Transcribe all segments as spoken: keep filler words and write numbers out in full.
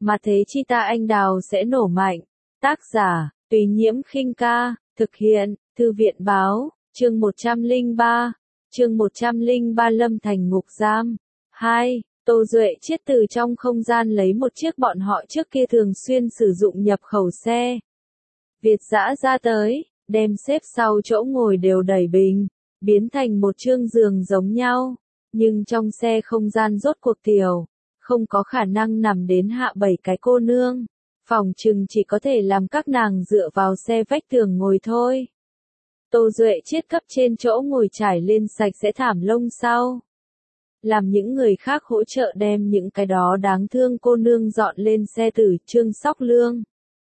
mà thế chi ta anh đào sẽ nổ mạnh. Tác giả, Tùy Nhiễm Khinh Ca, thực hiện, Thư viện Báo, chương một trăm lẻ ba, chương một trăm lẻ ba Lâm Thành ngục giam. hai. Tô Duệ Chiết từ trong không gian lấy một chiếc bọn họ trước kia thường xuyên sử dụng nhập khẩu xe Việt dã ra tới, đem xếp sau chỗ ngồi đều đẩy bình, biến thành một chương giường giống nhau, nhưng trong xe không gian rốt cuộc tiểu, không có khả năng nằm đến hạ bảy cái cô nương, phòng chừng chỉ có thể làm các nàng dựa vào xe vách tường ngồi thôi. Tô Duệ Chiết cấp trên chỗ ngồi trải lên sạch sẽ thảm lông sau, làm những người khác hỗ trợ đem những cái đó đáng thương cô nương dọn lên xe tử. Trương Sóc Lương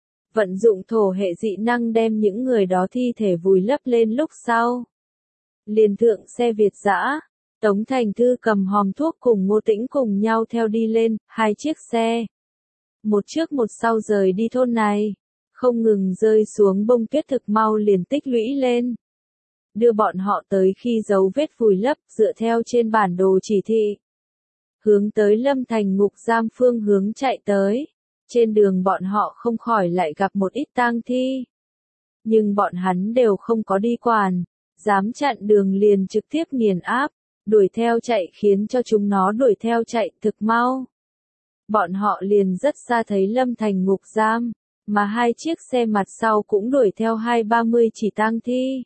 vận dụng thổ hệ dị năng đem những người đó thi thể vùi lấp lên lúc sau, liền thượng xe Việt dã. Tống Thành Thư cầm hòm thuốc cùng Ngô Tĩnh cùng nhau theo đi lên, hai chiếc xe, một trước một sau rời đi thôn này, không ngừng rơi xuống bông tuyết thực mau liền tích lũy lên, đưa bọn họ tới khi dấu vết vùi lấp, dựa theo trên bản đồ chỉ thị, hướng tới Lâm Thành ngục giam phương hướng chạy tới. Trên đường bọn họ không khỏi lại gặp một ít tang thi, nhưng bọn hắn đều không có đi quản, dám chặn đường liền trực tiếp nghiền áp, đuổi theo chạy khiến cho chúng nó đuổi theo chạy thực mau. Bọn họ liền rất xa thấy Lâm Thành ngục giam, mà hai chiếc xe mặt sau cũng đuổi theo hai ba mươi chỉ tang thi.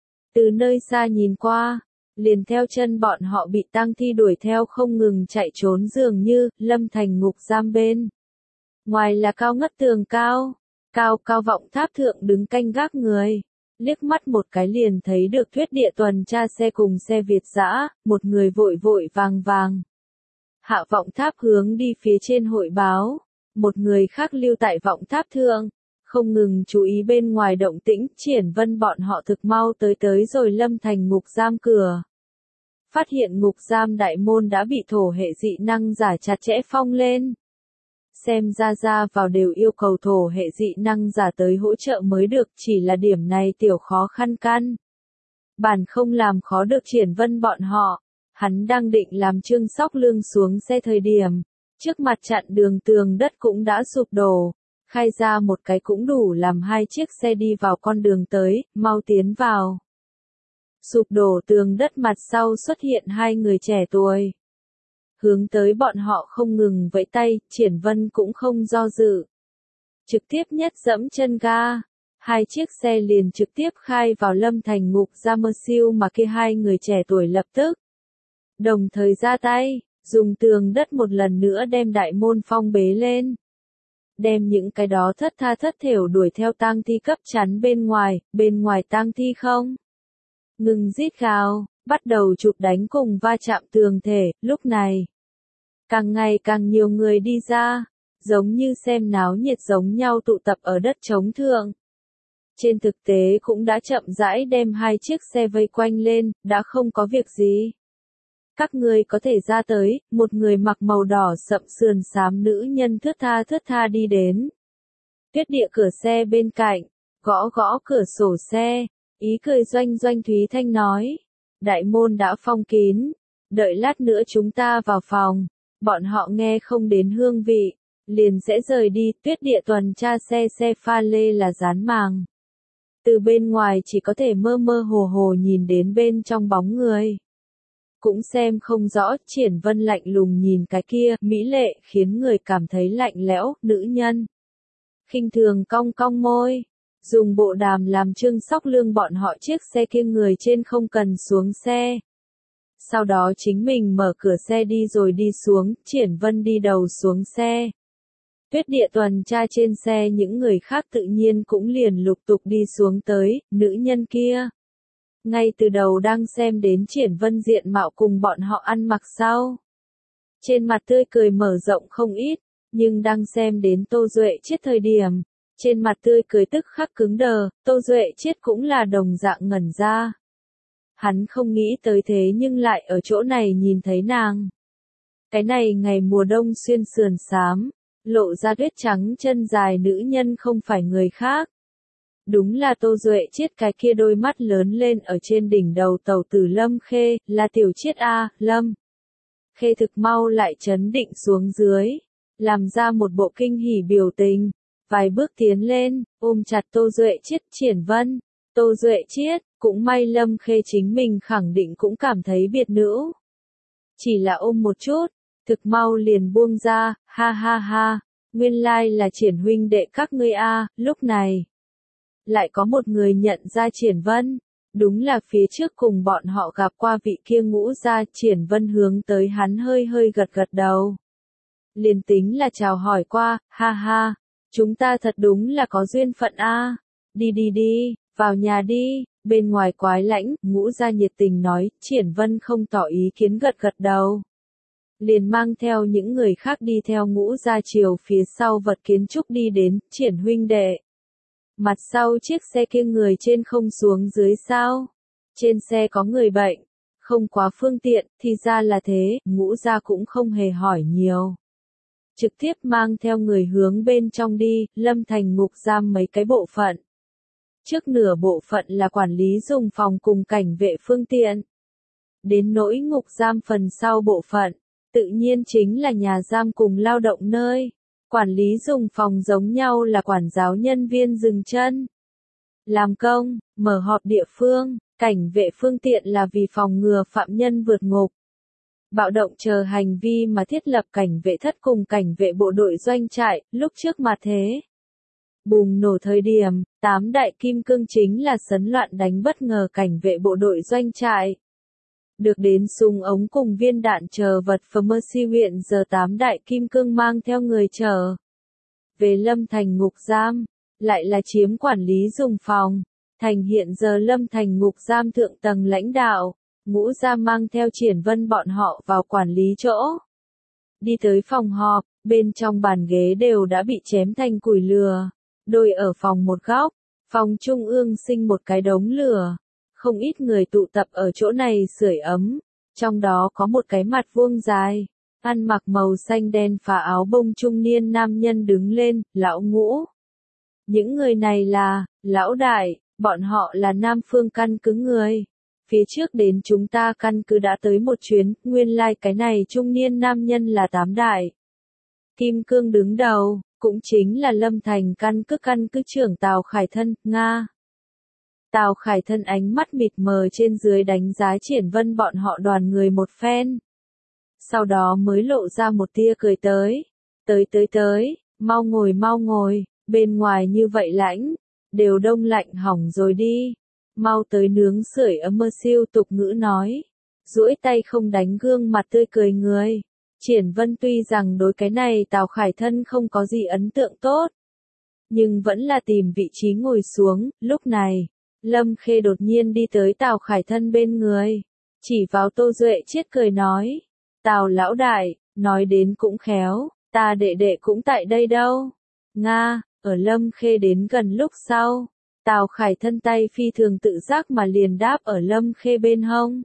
Từ nơi xa nhìn qua, liền theo chân bọn họ bị tang thi đuổi theo không ngừng chạy trốn dường như. Lâm Thành ngục giam bên ngoài là cao ngất tường cao, cao cao vọng tháp thượng đứng canh gác người, liếc mắt một cái liền thấy được thuyết địa tuần tra xe cùng xe Việt dã, một người vội vội vàng vàng hạ vọng tháp hướng đi phía trên hội báo, một người khác lưu tại vọng tháp thượng, không ngừng chú ý bên ngoài động tĩnh. Triển Vân bọn họ thực mau tới tới rồi Lâm Thành ngục giam cửa, phát hiện ngục giam đại môn đã bị thổ hệ dị năng giả chặt chẽ phong lên. Xem ra ra vào đều yêu cầu thổ hệ dị năng giả tới hỗ trợ mới được, chỉ là điểm này tiểu khó khăn căn bản không làm khó được Triển Vân bọn họ. Hắn đang định làm Trương Sóc Lương xuống xe thời điểm, trước mặt chặn đường tường đất cũng đã sụp đổ, khai ra một cái cũng đủ làm hai chiếc xe đi vào con đường tới, mau tiến vào. Sụp đổ tường đất mặt sau xuất hiện hai người trẻ tuổi, hướng tới bọn họ không ngừng vẫy tay. Triển Vân cũng không do dự, trực tiếp nhất dẫm chân ga, hai chiếc xe liền trực tiếp khai vào Lâm Thành ngục giam. Mơ siêu mà kia hai người trẻ tuổi lập tức đồng thời ra tay, dùng tường đất một lần nữa đem đại môn phong bế lên, đem những cái đó thất tha thất thểu đuổi theo tang thi cấp chắn bên ngoài. Bên ngoài tang thi không ngừng rít gào, bắt đầu chụp đánh cùng va chạm tường thể. Lúc này, càng ngày càng nhiều người đi ra, giống như xem náo nhiệt giống nhau tụ tập ở đất trống thượng. Trên thực tế cũng đã chậm rãi đem hai chiếc xe vây quanh lên, đã không có việc gì. Các ngươi có thể ra tới. Một người mặc màu đỏ sậm sườn xám nữ nhân thướt tha thướt tha đi đến tuyết địa cửa xe bên cạnh, gõ gõ cửa sổ xe, ý cười doanh doanh Thúy Thanh nói, đại môn đã phong kín, đợi lát nữa chúng ta vào phòng, bọn họ nghe không đến hương vị, liền sẽ rời đi. Tuyết địa tuần tra xe xe pha lê là dán màng, từ bên ngoài chỉ có thể mơ mơ hồ hồ nhìn đến bên trong bóng người, cũng xem không rõ. Triển Vân lạnh lùng nhìn cái kia mỹ lệ khiến người cảm thấy lạnh lẽo nữ nhân, khinh thường cong cong môi, dùng bộ đàm làm Trương Sóc Lương bọn họ chiếc xe kia người trên không cần xuống xe. Sau đó chính mình mở cửa xe đi rồi đi xuống. Triển Vân đi đầu xuống xe. Tuyết địa tuần tra trên xe những người khác tự nhiên cũng liền lục tục đi xuống tới. Nữ nhân kia ngay từ đầu đang xem đến Triển Vân diện mạo cùng bọn họ ăn mặc sau, trên mặt tươi cười mở rộng không ít, nhưng đang xem đến Tô Duệ Chiết thời điểm, trên mặt tươi cười tức khắc cứng đờ. Tô Duệ Chiết cũng là đồng dạng ngẩn ra. Hắn không nghĩ tới thế nhưng lại ở chỗ này nhìn thấy nàng. Cái này ngày mùa đông xuyên sườn xám, lộ ra tuyết trắng chân dài nữ nhân không phải người khác. Đúng là Tô Duệ Chiết cái kia đôi mắt lớn lên ở trên đỉnh đầu tàu tử Lâm Khê, là tiểu Chiết A. Lâm Khê thực mau lại chấn định xuống dưới, làm ra một bộ kinh hỉ biểu tình, vài bước tiến lên, ôm chặt Tô Duệ Chiết. Triển Vân, Tô Duệ Chiết, cũng may Lâm Khê chính mình khẳng định cũng cảm thấy biệt nữ. Chỉ là ôm một chút, thực mau liền buông ra, ha ha ha, nguyên lai là Triển huynh đệ các ngươi a. Lúc này, lại có một người nhận ra Triển Vân, đúng là phía trước cùng bọn họ gặp qua vị kia Ngũ gia. Triển Vân hướng tới hắn hơi hơi gật gật đầu. Liền tính là chào hỏi qua, ha ha, chúng ta thật đúng là có duyên phận a. Đi đi đi, vào nhà đi, bên ngoài quái lãnh. Ngũ gia nhiệt tình nói. Triển Vân không tỏ ý kiến gật gật đầu. Liền mang theo những người khác đi theo Ngũ gia chiều phía sau vật kiến trúc đi đến. Triển huynh đệ, mặt sau chiếc xe kia người trên không xuống dưới sao? Trên xe có người bệnh, không quá phương tiện. Thì ra là thế. Ngũ gia cũng không hề hỏi nhiều, trực tiếp mang theo người hướng bên trong đi. Lâm Thành ngục giam mấy cái bộ phận. Trước nửa bộ phận là quản lý dùng phòng cùng cảnh vệ phương tiện. Đến nỗi ngục giam phần sau bộ phận, tự nhiên chính là nhà giam cùng lao động nơi. Quản lý dùng phòng giống nhau là quản giáo nhân viên dừng chân, làm công, mở họp địa phương. Cảnh vệ phương tiện là vì phòng ngừa phạm nhân vượt ngục, bạo động chờ hành vi mà thiết lập cảnh vệ thất cùng cảnh vệ bộ đội doanh trại. Lúc trước mà thế bùng nổ thời điểm, tám đại kim cương chính là sấn loạn đánh bất ngờ cảnh vệ bộ đội doanh trại. Được đến súng ống cùng viên đạn chờ vật phẩm Mercy huyện giờ tám đại kim cương mang theo người chờ về Lâm Thành ngục giam, lại là chiếm quản lý dùng phòng. Thành hiện giờ Lâm Thành ngục giam thượng tầng lãnh đạo, Ngũ gia mang theo Triển Vân bọn họ vào quản lý chỗ. Đi tới phòng họp, bên trong bàn ghế đều đã bị chém thành củi lửa, đôi ở phòng một góc. Phòng trung ương sinh một cái đống lửa, không ít người tụ tập ở chỗ này sưởi ấm. Trong đó có một cái mặt vuông dài, ăn mặc màu xanh đen phà áo bông trung niên nam nhân đứng lên. Lão Ngũ, những người này là lão đại, bọn họ là Nam Phương căn cứ người. Phía trước đến chúng ta căn cứ đã tới một chuyến. Nguyên lai like cái này trung niên nam nhân là tám đại kim cương đứng đầu, cũng chính là Lâm Thành căn cứ căn cứ trưởng Tào Khải Thân, Nga. Tào Khải Thân ánh mắt mịt mờ trên dưới đánh giá Triển Vân bọn họ đoàn người một phen. Sau đó mới lộ ra một tia cười tới. Tới tới tới, mau ngồi mau ngồi, bên ngoài như vậy lãnh, đều đông lạnh hỏng rồi đi. Mau tới nướng sưởi ấm. Mơ siêu tục ngữ nói, duỗi tay không đánh gương mặt tươi cười người. Triển Vân tuy rằng đối cái này Tào Khải Thân không có gì ấn tượng tốt, nhưng vẫn là tìm vị trí ngồi xuống. Lúc này, Lâm Khê đột nhiên đi tới Tào Khải Thân bên người, chỉ vào Tô Duệ Chiết cười nói, Tào lão đại, nói đến cũng khéo, ta đệ đệ cũng tại đây đâu. Nga, ở Lâm Khê đến gần lúc sau, Tào Khải Thân tay phi thường tự giác mà liền đáp ở Lâm Khê bên hông.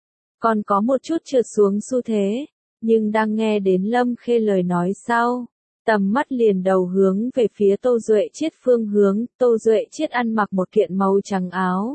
Còn có một chút trượt xuống xu thế, nhưng đang nghe đến Lâm Khê lời nói sau, tầm mắt liền đầu hướng về phía Tô Duệ Chiết phương hướng. Tô Duệ Chiết ăn mặc một kiện màu trắng áo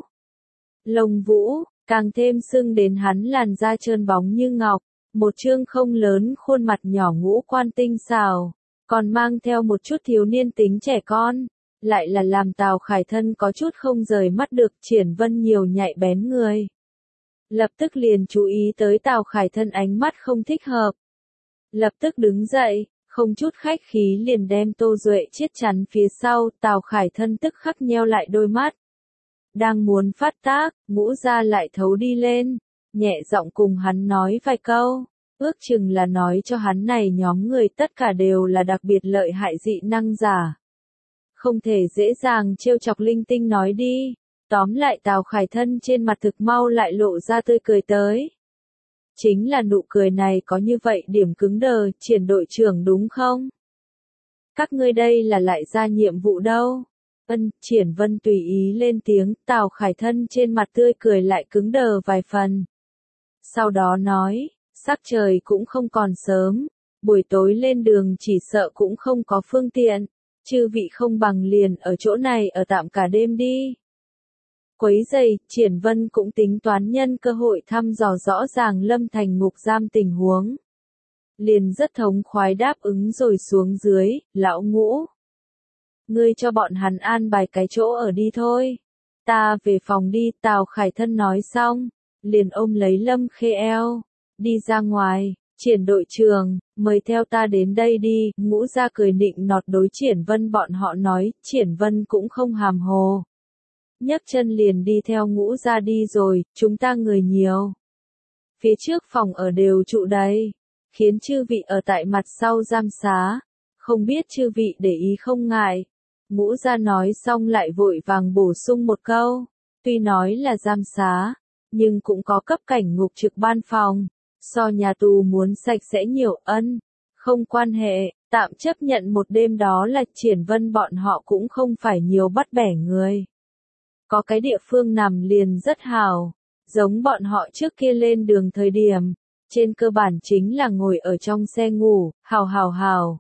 lông vũ, càng thêm sưng đến hắn làn da trơn bóng như ngọc, một trương không lớn khuôn mặt nhỏ ngũ quan tinh xảo, còn mang theo một chút thiếu niên tính trẻ con, lại là làm Tào Khải Thân có chút không rời mắt được. Triển Vân nhiều nhạy bén người, lập tức liền chú ý tới Tào Khải Thân ánh mắt không thích hợp, lập tức đứng dậy, không chút khách khí liền đem Tô Duệ Chiết chắn phía sau. Tào Khải Thân tức khắc nheo lại đôi mắt, đang muốn phát tác, Ngũ gia lại thấu đi lên, nhẹ giọng cùng hắn nói vài câu, ước chừng là nói cho hắn này nhóm người tất cả đều là đặc biệt lợi hại dị năng giả, không thể dễ dàng trêu chọc linh tinh nói đi. Tóm lại Tào Khải Thân trên mặt thực mau lại lộ ra tươi cười tới. Chính là nụ cười này có như vậy điểm cứng đờ. Triển đội trưởng đúng không? Các ngươi đây là lại ra nhiệm vụ đâu? Ân, Triển Vân tùy ý lên tiếng. Tào Khải Thân trên mặt tươi cười lại cứng đờ vài phần. Sau đó nói, sắc trời cũng không còn sớm, buổi tối lên đường chỉ sợ cũng không có phương tiện, chư vị không bằng liền ở chỗ này ở tạm cả đêm đi. Quấy giày, Triển Vân cũng tính toán nhân cơ hội thăm dò rõ ràng Lâm Thành ngục giam tình huống. liền rất thống khoái đáp ứng rồi xuống dưới, lão Ngũ. Ngươi cho bọn hắn an bài cái chỗ ở đi thôi. Ta về phòng đi, Tào Khải Thân nói xong, liền ôm lấy Lâm Khê eo, đi ra ngoài, Triển đội trưởng, mời theo ta đến đây đi, Ngũ Gia cười nịnh nọt đối Triển Vân bọn họ nói, Triển Vân cũng không hàm hồ. Nhấc chân liền đi theo Ngũ Gia đi rồi, chúng ta người nhiều. Phía trước phòng ở đều trụ đầy, khiến chư vị ở tại mặt sau giam xá, không biết chư vị để ý không ngại. Ngũ Gia nói xong lại vội vàng bổ sung một câu, tuy nói là giam xá, nhưng cũng có cấp cảnh ngục trực ban phòng, so nhà tù muốn sạch sẽ nhiều ân, không quan hệ, tạm chấp nhận một đêm đó là Triển Vân bọn họ cũng không phải nhiều bắt bẻ người. Có cái địa phương nằm liền rất hào, giống bọn họ trước kia lên đường thời điểm, trên cơ bản chính là ngồi ở trong xe ngủ, hào hào hào.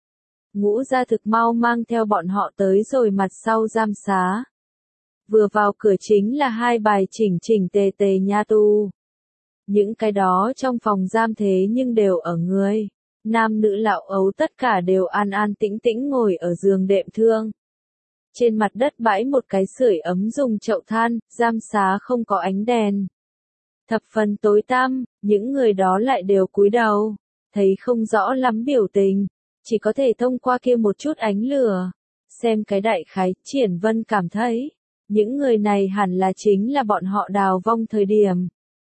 Ngũ Gia thực mau mang theo bọn họ tới rồi mặt sau giam xá. Vừa vào cửa chính là hai bài chỉnh chỉnh tề tề nha tu. Những cái đó trong phòng giam thế nhưng đều ở người. Nam nữ lão ấu tất cả đều an an tĩnh tĩnh ngồi ở giường đệm thương. Trên mặt đất bãi một cái sưởi ấm dùng chậu than, giam xá không có ánh đèn. Thập phần tối tăm, những người đó lại đều cúi đầu, thấy không rõ lắm biểu tình, chỉ có thể thông qua kia một chút ánh lửa. Xem cái đại khái, Triển Vân cảm thấy, những người này hẳn là chính là bọn họ đào vong thời điểm.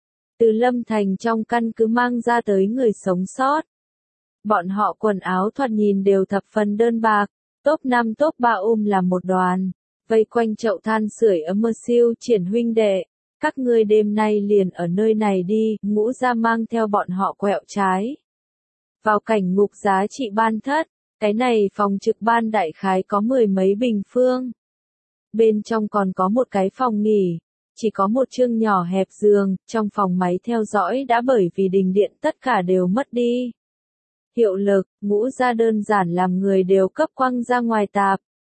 Từ Lâm Thành trong căn cứ mang ra tới người sống sót. Bọn họ quần áo thoạt nhìn đều thập phần đơn bạc, top năm top ba ôm làm một đoàn, vây quanh chậu than sưởi ấm mơ siêu. Triển huynh đệ, các ngươi đêm nay liền ở nơi này đi, Ngũ Gia mang theo bọn họ quẹo trái. Vào cảnh ngục giá trị ban thất, cái này phòng trực ban đại khái có mười mấy bình phương. Bên trong còn có một cái phòng nghỉ, chỉ có một chương nhỏ hẹp giường, trong phòng máy theo dõi đã bởi vì đình điện tất cả đều mất đi. Hiệu lực, Ngũ Gia đơn giản làm người đều cấp quăng ra ngoài tạp.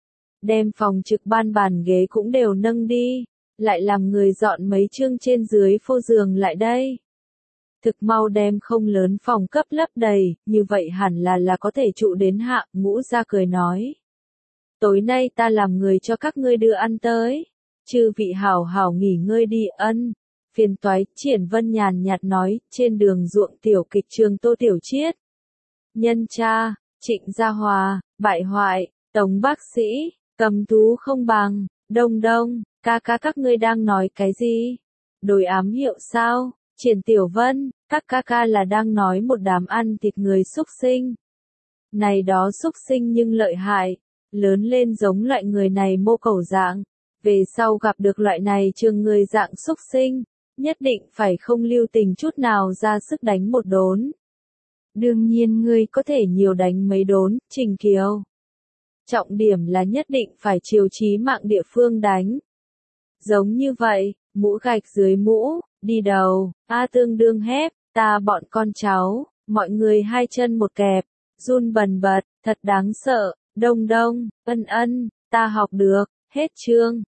Đem phòng trực ban bàn ghế cũng đều nâng đi, lại làm người dọn mấy chương trên dưới phô giường lại đây. Thực mau đem không lớn phòng cấp lấp đầy, như vậy hẳn là là có thể trụ đến hạ, Ngũ Gia cười nói. Tối nay ta làm người cho các ngươi đưa ăn tới, chư vị hảo hảo nghỉ ngơi đi ân. Phiền toái, Triển Vân nhàn nhạt nói, trên đường ruộng tiểu kịch trường Tô Tiểu Chiết. Nhân cha, Trịnh Gia Hòa, bại hoại, Tống bác sĩ, cầm thú không bằng, đông đông, ca ca các ngươi đang nói cái gì? Đổi ám hiệu sao? Triển Tiểu Vân, các ca ca là đang nói một đám ăn thịt người xúc sinh. Này đó xúc sinh nhưng lợi hại, lớn lên giống loại người này mô cẩu dạng, về sau gặp được loại này trường người dạng xúc sinh, nhất định phải không lưu tình chút nào ra sức đánh một đốn. Đương nhiên ngươi có thể nhiều đánh mấy đốn, Trình Kiều. Trọng điểm là nhất định phải chiều chí mạng địa phương đánh. Giống như vậy, mũ gạch dưới mũ, đi đầu, A tương đương hép, ta bọn con cháu, mọi người hai chân một kẹp, run bần bật, thật đáng sợ, đông đông, ân ân, ta học được, hết chương.